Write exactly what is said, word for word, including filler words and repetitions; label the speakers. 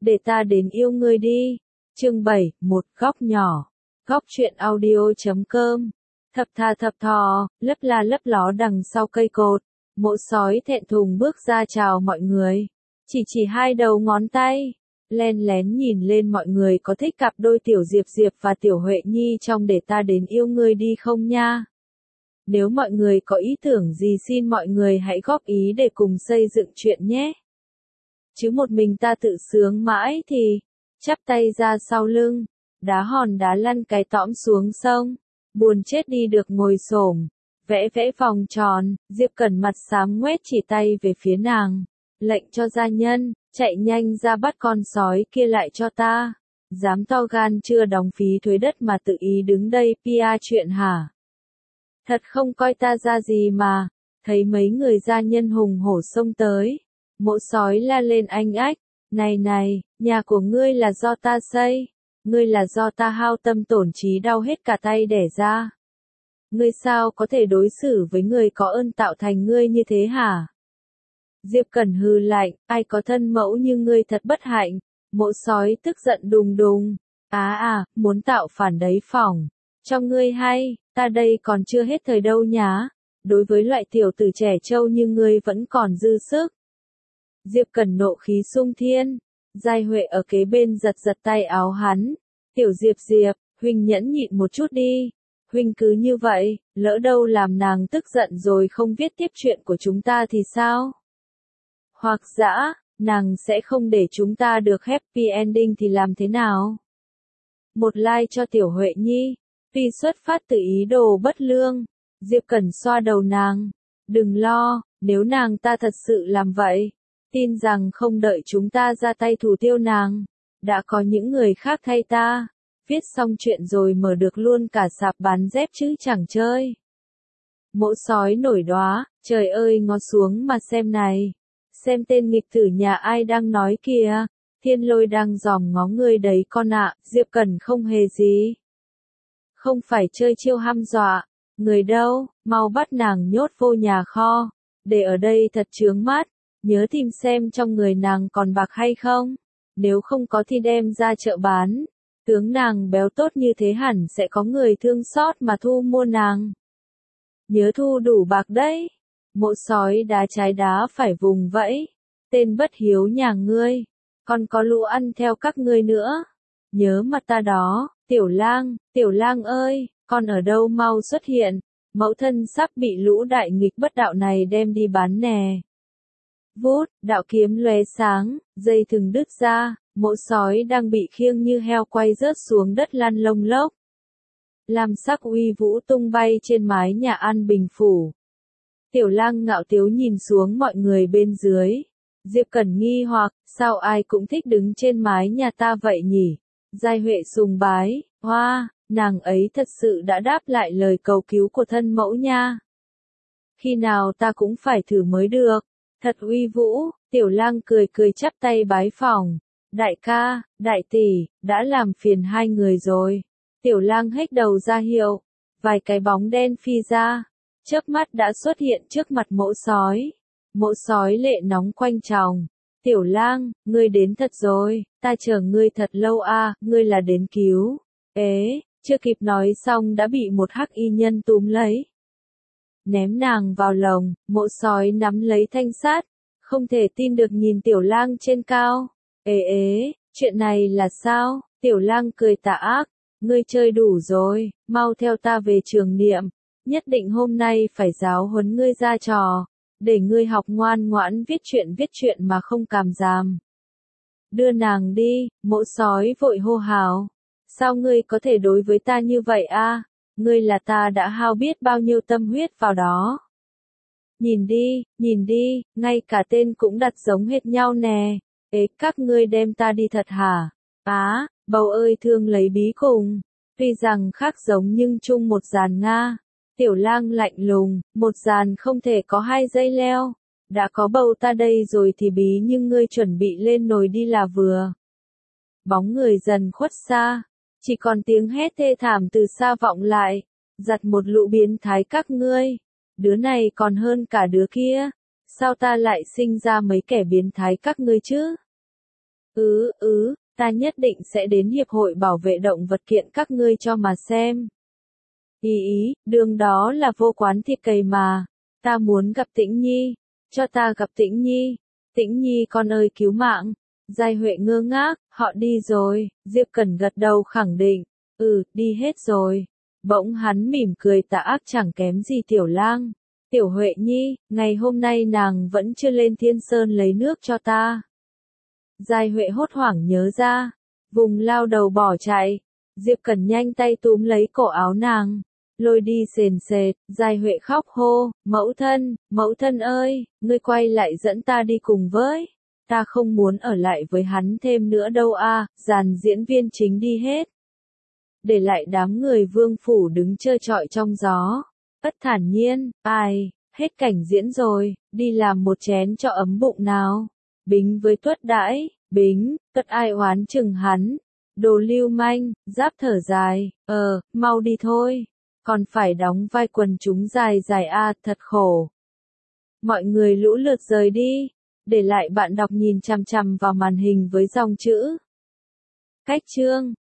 Speaker 1: để ta đến yêu ngươi đi. Chương bảy, một góc nhỏ. Góc truyện audio.com. Thập thà thập thò, lấp la lấp ló đằng sau cây cột. Mộ sói thẹn thùng bước ra chào mọi người. Chỉ chỉ hai đầu ngón tay. Len lén nhìn lên mọi người có thích cặp đôi Tiểu Diệp Diệp và Tiểu Huệ Nhi trong để ta đến yêu ngươi đi không nha? Nếu mọi người có ý tưởng gì xin mọi người hãy góp ý để cùng xây dựng chuyện nhé. Chứ một mình ta tự sướng mãi thì, chắp tay ra sau lưng, đá hòn đá lăn cái tõm xuống sông, buồn chết đi được ngồi xổm, vẽ vẽ vòng tròn, Diệp Cẩn mặt xám ngoét chỉ tay về phía nàng, lệnh cho gia nhân, chạy nhanh ra bắt con sói kia lại cho ta, dám to gan chưa đóng phí thuế đất mà tự ý đứng đây pia chuyện hả? Thật không coi ta ra gì mà, thấy mấy người gia nhân hùng hổ xông tới, mộ sói la lên anh ách, này này, nhà của ngươi là do ta xây, ngươi là do ta hao tâm tổn trí đau hết cả tay đẻ ra. Ngươi sao có thể đối xử với người có ơn tạo thành ngươi như thế hả? Diệp Cẩn hừ lạnh, ai có thân mẫu như ngươi thật bất hạnh, mộ sói tức giận đùng đùng, á à, muốn tạo phản đấy phỏng, cho ngươi hay, ta đây còn chưa hết thời đâu nhá, đối với loại tiểu tử trẻ trâu như ngươi vẫn còn dư sức. Diệp Cẩn nộ khí sung thiên, Giai Huệ ở kế bên giật giật tay áo hắn, Tiểu Diệp Diệp, huynh nhẫn nhịn một chút đi, huynh cứ như vậy, lỡ đâu làm nàng tức giận rồi không viết tiếp chuyện của chúng ta thì sao? Hoặc dã, nàng sẽ không để chúng ta được happy ending thì làm thế nào? Một like cho Tiểu Huệ Nhi, tuy xuất phát từ ý đồ bất lương, Diệp Cẩn xoa đầu nàng, đừng lo, nếu nàng ta thật sự làm vậy, tin rằng không đợi chúng ta ra tay thủ tiêu nàng, đã có những người khác thay ta, viết xong chuyện rồi mở được luôn cả sạp bán dép chứ chẳng chơi. Mộ sói nổi đóa, trời ơi ngó xuống mà xem này, xem tên nghịch tử nhà ai đang nói kìa, Thiên Lôi đang dòm ngó ngươi đấy con ạ, Diệp Cẩn không hề gì. Không phải chơi chiêu hăm dọa, người đâu, mau bắt nàng nhốt vô nhà kho, để ở đây thật chướng mắt, nhớ tìm xem trong người nàng còn bạc hay không, nếu không có thì đem ra chợ bán, tướng nàng béo tốt như thế hẳn sẽ có người thương xót mà thu mua nàng. Nhớ thu đủ bạc đấy, mộ sói đá trái đá phải vùng vẫy, tên bất hiếu nhà ngươi, còn có lũ ăn theo các ngươi nữa, nhớ mặt ta đó, Tiểu Lang, Tiểu Lang ơi, con ở đâu mau xuất hiện, mẫu thân sắp bị lũ đại nghịch bất đạo này đem đi bán nè. Vút, đạo kiếm lóe sáng, dây thừng đứt ra, mộ sói đang bị khiêng như heo quay rớt xuống đất lăn lông lốc. Làm sắc uy vũ tung bay trên mái nhà An Bình Phủ. Tiểu Lang ngạo tiếu nhìn xuống mọi người bên dưới. Diệp Cẩn nghi hoặc, sao ai cũng thích đứng trên mái nhà ta vậy nhỉ? Giai Huệ sùng bái, hoa, nàng ấy thật sự đã đáp lại lời cầu cứu của thân mẫu nha. Khi nào ta cũng phải thử mới được. Thật uy vũ, Tiểu Lang cười cười chắp tay bái phỏng. Đại ca, đại tỷ, đã làm phiền hai người rồi. Tiểu Lang hếch đầu ra hiệu. Vài cái bóng đen phi ra. Chớp mắt đã xuất hiện trước mặt mộ sói. Mộ sói lệ nóng quanh tròng. Tiểu Lang, ngươi đến thật rồi, ta chờ ngươi thật lâu a, ngươi là đến cứu. Ế, chưa kịp nói xong đã bị một hắc y nhân túm lấy. Ném nàng vào lồng, mộ sói nắm lấy thanh sát, không thể tin được nhìn Tiểu Lang trên cao. Ế ế, chuyện này là sao? Tiểu Lang cười tà ác, ngươi chơi đủ rồi, mau theo ta về trường niệm, nhất định hôm nay phải giáo huấn ngươi ra trò, để ngươi học ngoan ngoãn viết chuyện viết chuyện mà không càm ràm. Đưa nàng đi, mộ sói vội hô hào, sao ngươi có thể đối với ta như vậy a? Ngươi là ta đã hao biết bao nhiêu tâm huyết vào đó. Nhìn đi, nhìn đi, ngay cả tên cũng đặt giống hệt nhau nè. Ế, các ngươi đem ta đi thật hả? Á, bầu ơi thương lấy bí cùng. Tuy rằng khác giống nhưng chung một dàn Nga. Tiểu Lang lạnh lùng, một dàn không thể có hai dây leo. Đã có bầu ta đây rồi thì bí nhưng ngươi chuẩn bị lên nồi đi là vừa. Bóng người dần khuất xa. Chỉ còn tiếng hét thê thảm từ xa vọng lại, giặt một lũ biến thái các ngươi, đứa này còn hơn cả đứa kia, sao ta lại sinh ra mấy kẻ biến thái các ngươi chứ? Ừ, ừ, ta nhất định sẽ đến hiệp hội bảo vệ động vật kiện các ngươi cho mà xem. Ý ý, đường đó là vô quán thịt cầy mà. Ta muốn gặp Tĩnh Nhi. Cho ta gặp Tĩnh Nhi. Tĩnh Nhi con ơi cứu mạng. Giai Huệ ngơ ngác, họ đi rồi. Diệp Cẩn gật đầu khẳng định. Ừ, đi hết rồi. Bỗng hắn mỉm cười tà ác chẳng kém gì Tiểu Lang. Tiểu Huệ Nhi, ngày hôm nay nàng vẫn chưa lên Thiên Sơn lấy nước cho ta. Giai Huệ hốt hoảng nhớ ra. Vùng lao đầu bỏ chạy. Diệp Cẩn nhanh tay túm lấy cổ áo nàng. Lôi đi sền sệt, Giai Huệ khóc hô, mẫu thân, mẫu thân ơi, ngươi quay lại dẫn ta đi cùng với. Ta không muốn ở lại với hắn thêm nữa đâu a. À, dàn diễn viên chính đi hết. Để lại đám người Vương phủ đứng trơ trọi trong gió. Ất thản nhiên, ai, hết cảnh diễn rồi, đi làm một chén cho ấm bụng nào. Bính với Tuất đãi, Bính, Tuất ai oán chừng hắn. Đồ lưu manh, Giáp thở dài, ờ, mau đi thôi. Còn phải đóng vai quần chúng dài dài a, à, thật khổ. Mọi người lũ lượt rời đi, để lại bạn đọc nhìn chằm chằm vào màn hình với dòng chữ. Cách chương